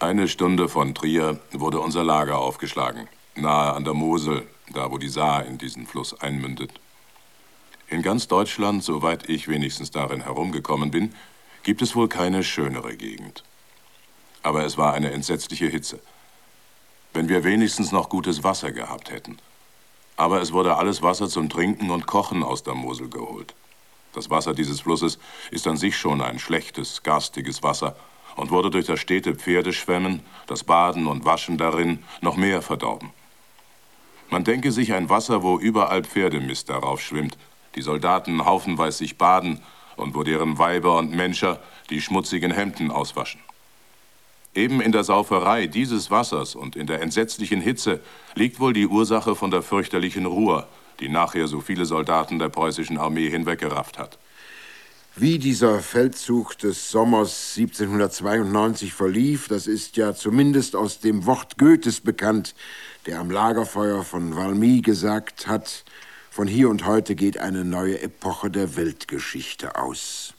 Eine Stunde von Trier wurde unser Lager aufgeschlagen, nahe an der Mosel, da wo die Saar in diesen Fluss einmündet. In ganz Deutschland, soweit ich wenigstens darin herumgekommen bin, gibt es wohl keine schönere Gegend. Aber es war eine entsetzliche Hitze. Wenn wir wenigstens noch gutes Wasser gehabt hätten. Aber es wurde alles Wasser zum Trinken und Kochen aus der Mosel geholt. Das Wasser dieses Flusses ist an sich schon ein schlechtes, garstiges Wasser und wurde durch das stete Pferdeschwemmen, das Baden und Waschen darin noch mehr verdorben. Man denke sich ein Wasser, wo überall Pferdemist darauf schwimmt, die Soldaten haufenweise sich baden und wo deren Weiber und Menscher die schmutzigen Hemden auswaschen. Eben in der Sauferei dieses Wassers und in der entsetzlichen Hitze liegt wohl die Ursache von der fürchterlichen Ruhr, die nachher so viele Soldaten der preußischen Armee hinweggerafft hat. Wie dieser Feldzug des Sommers 1792 verlief, das ist ja zumindest aus dem Wort Goethes bekannt, der am Lagerfeuer von Valmy gesagt hat, von hier und heute geht eine neue Epoche der Weltgeschichte aus.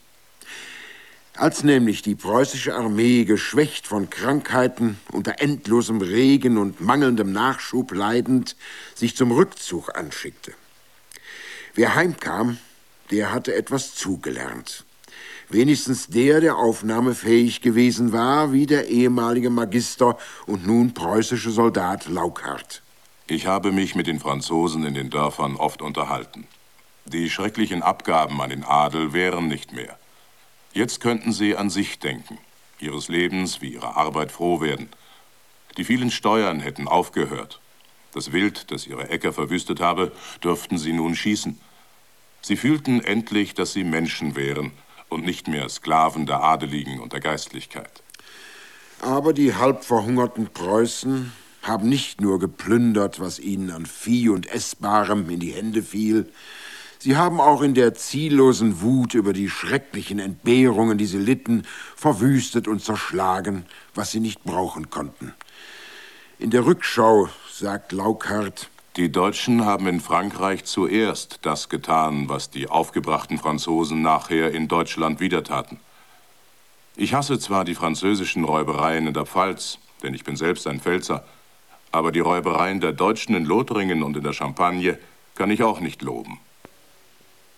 Als nämlich die preußische Armee, geschwächt von Krankheiten, unter endlosem Regen und mangelndem Nachschub leidend, sich zum Rückzug anschickte. Wer heimkam, der hatte etwas zugelernt. Wenigstens der aufnahmefähig gewesen war, wie der ehemalige Magister und nun preußische Soldat Laukart. Ich habe mich mit den Franzosen in den Dörfern oft unterhalten. Die schrecklichen Abgaben an den Adel wären nicht mehr. Jetzt könnten sie an sich denken, ihres Lebens wie ihrer Arbeit froh werden. Die vielen Steuern hätten aufgehört. Das Wild, das ihre Äcker verwüstet habe, dürften sie nun schießen. Sie fühlten endlich, dass sie Menschen wären und nicht mehr Sklaven der Adeligen und der Geistlichkeit. Aber die halb verhungerten Preußen haben nicht nur geplündert, was ihnen an Vieh und Essbarem in die Hände fiel. Sie haben auch in der ziellosen Wut über die schrecklichen Entbehrungen, die sie litten, verwüstet und zerschlagen, was sie nicht brauchen konnten. In der Rückschau sagt Laukart: Die Deutschen haben in Frankreich zuerst das getan, was die aufgebrachten Franzosen nachher in Deutschland wieder taten. Ich hasse zwar die französischen Räubereien in der Pfalz, denn ich bin selbst ein Pfälzer, aber die Räubereien der Deutschen in Lothringen und in der Champagne kann ich auch nicht loben.